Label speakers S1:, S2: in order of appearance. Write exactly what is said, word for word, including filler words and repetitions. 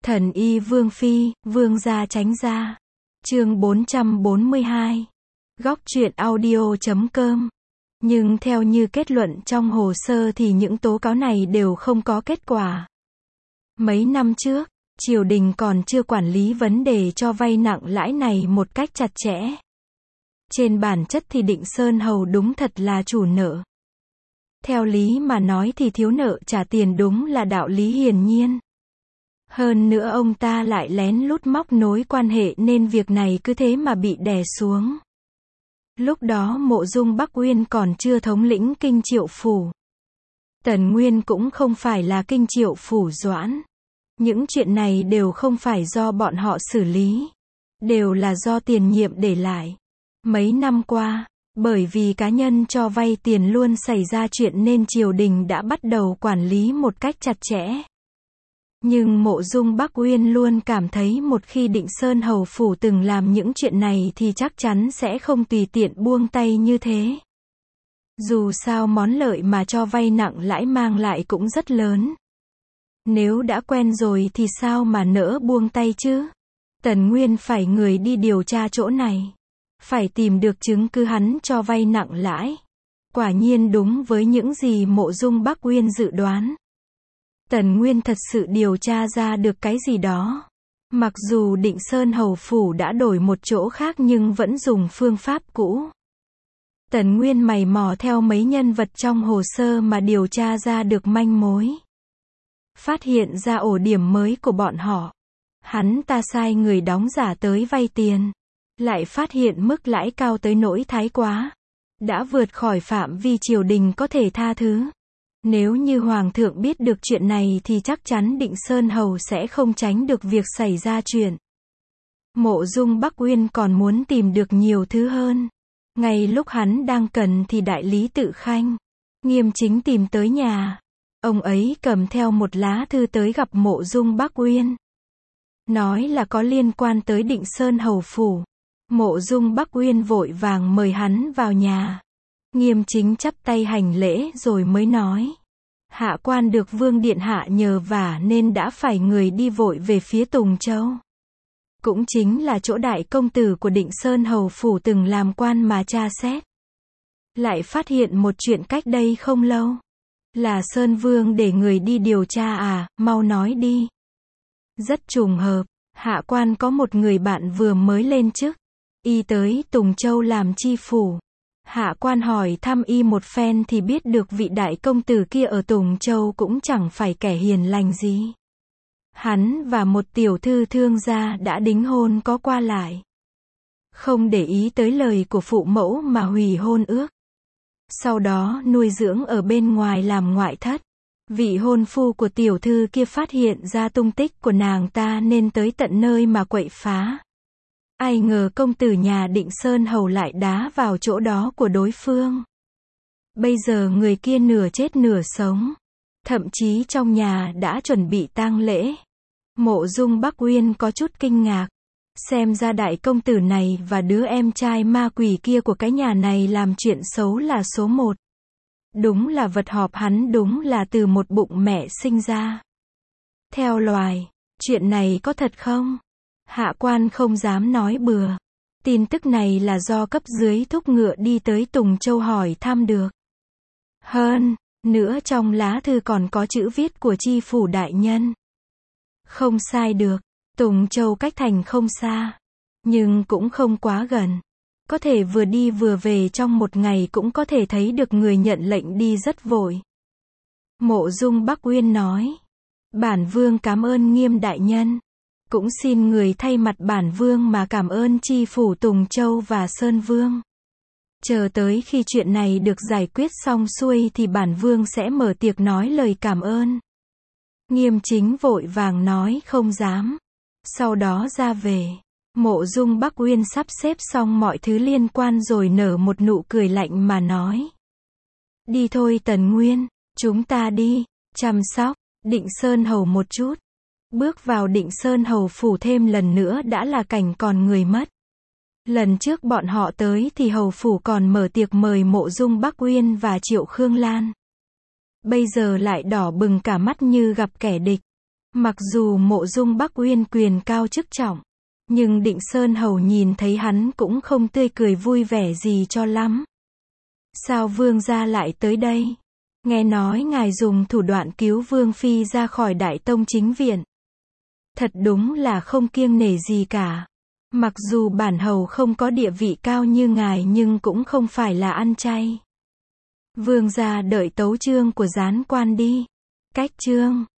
S1: Thần y Vương Phi, Vương gia tránh gia. Chương bốn trăm bốn mươi hai. Góc truyện audio chấm com. Nhưng theo như kết luận trong hồ sơ thì những tố cáo này đều không có kết quả. Mấy năm trước, triều đình còn chưa quản lý vấn đề cho vay nặng lãi này một cách chặt chẽ. Trên bản chất thì Định Sơn Hầu đúng thật là chủ nợ. Theo lý mà nói thì thiếu nợ trả tiền đúng là đạo lý hiển nhiên. Hơn nữa ông ta lại lén lút móc nối quan hệ nên việc này cứ thế mà bị đè xuống. Lúc đó Mộ Dung Bắc Uyên còn chưa thống lĩnh Kinh Triệu Phủ. Tần Nguyên cũng không phải là Kinh Triệu Phủ Doãn. Những chuyện này đều không phải do bọn họ xử lý. Đều là do tiền nhiệm để lại. Mấy năm qua, bởi vì cá nhân cho vay tiền luôn xảy ra chuyện nên triều đình đã bắt đầu quản lý một cách chặt chẽ. Nhưng Mộ Dung Bắc Uyên luôn cảm thấy một khi Định Sơn Hầu Phủ từng làm những chuyện này thì chắc chắn sẽ không tùy tiện buông tay như thế. Dù sao món lợi mà cho vay nặng lãi mang lại cũng rất lớn. Nếu đã quen rồi thì sao mà nỡ buông tay chứ? Tần Nguyên phải người đi điều tra chỗ này. Phải tìm được chứng cứ hắn cho vay nặng lãi. Quả nhiên đúng với những gì Mộ Dung Bắc Uyên dự đoán. Tần Nguyên thật sự điều tra ra được cái gì đó. Mặc dù Định Sơn Hầu Phủ đã đổi một chỗ khác nhưng vẫn dùng phương pháp cũ. Tần Nguyên mày mò theo mấy nhân vật trong hồ sơ mà điều tra ra được manh mối. Phát hiện ra ổ điểm mới của bọn họ. Hắn ta sai người đóng giả tới vay tiền. Lại phát hiện mức lãi cao tới nỗi thái quá. Đã vượt khỏi phạm vi triều đình có thể tha thứ. Nếu như Hoàng thượng biết được chuyện này thì chắc chắn Định Sơn Hầu sẽ không tránh được việc xảy ra chuyện. Mộ Dung Bắc Uyên còn muốn tìm được nhiều thứ hơn. Ngay lúc hắn đang cần thì đại lý Tự Khanh, Nghiêm Chính tìm tới nhà. Ông ấy cầm theo một lá thư tới gặp Mộ Dung Bắc Uyên. Nói là có liên quan tới Định Sơn Hầu Phủ. Mộ Dung Bắc Uyên vội vàng mời hắn vào nhà. Nghiêm Chính chắp tay hành lễ rồi mới nói. Hạ quan được Vương Điện Hạ nhờ vả nên đã phải người đi vội về phía Tùng Châu. Cũng chính là chỗ đại công tử của Định Sơn Hầu Phủ từng làm quan mà tra xét. Lại phát hiện một chuyện cách đây không lâu. Là Sơn Vương để người đi điều tra à, mau nói đi. Rất trùng hợp, hạ quan có một người bạn vừa mới lên chức. Y tới Tùng Châu làm chi phủ. Hạ quan hỏi thăm y một phen thì biết được vị đại công tử kia ở Tùng Châu cũng chẳng phải kẻ hiền lành gì. Hắn và một tiểu thư thương gia đã đính hôn có qua lại. Không để ý tới lời của phụ mẫu mà hủy hôn ước. Sau đó nuôi dưỡng ở bên ngoài làm ngoại thất. Vị hôn phu của tiểu thư kia phát hiện ra tung tích của nàng ta nên tới tận nơi mà quậy phá. Ai ngờ công tử nhà Định Sơn Hầu lại đá vào chỗ đó của đối phương. Bây giờ người kia nửa chết nửa sống. Thậm chí trong nhà đã chuẩn bị tang lễ. Mộ Dung Bắc Uyên có chút kinh ngạc. Xem ra đại công tử này và đứa em trai ma quỷ kia của cái nhà này làm chuyện xấu là số một. Đúng là vật họp hắn đúng là từ một bụng mẹ sinh ra. Theo loài, chuyện này có thật không? Hạ quan không dám nói bừa. Tin tức này là do cấp dưới thúc ngựa đi tới Tùng Châu hỏi thăm được. Hơn nữa trong lá thư còn có chữ viết của chi phủ đại nhân. Không sai được, Tùng Châu cách thành không xa. Nhưng cũng không quá gần. Có thể vừa đi vừa về trong một ngày cũng có thể thấy được người nhận lệnh đi rất vội. Mộ Dung Bắc Uyên nói. Bản vương cảm ơn Nghiêm đại nhân. Cũng xin người thay mặt bản vương mà cảm ơn chi phủ Tùng Châu và Sơn Vương. Chờ tới khi chuyện này được giải quyết xong xuôi thì bản vương sẽ mở tiệc nói lời cảm ơn. Nghiêm Chính vội vàng nói không dám. Sau đó ra về. Mộ Dung Bắc Uyên sắp xếp xong mọi thứ liên quan rồi nở một nụ cười lạnh mà nói. Đi thôi Tần Nguyên, chúng ta đi, chăm sóc, Định Sơn Hầu một chút. Bước vào Định Sơn Hầu Phủ thêm lần nữa đã là cảnh còn người mất. Lần trước bọn họ tới thì Hầu Phủ còn mở tiệc mời Mộ Dung Bắc Uyên và Triệu Khương Lan. Bây giờ lại đỏ bừng cả mắt như gặp kẻ địch. Mặc dù Mộ Dung Bắc Uyên quyền cao chức trọng, nhưng Định Sơn Hầu nhìn thấy hắn cũng không tươi cười vui vẻ gì cho lắm. Sao vương gia lại tới đây? Nghe nói ngài dùng thủ đoạn cứu vương phi ra khỏi Đại Tông chính viện. Thật đúng là không kiêng nể gì cả. Mặc dù bản hầu không có địa vị cao như ngài nhưng cũng không phải là ăn chay. Vương gia đợi tấu chương của gián quan đi. Cách chương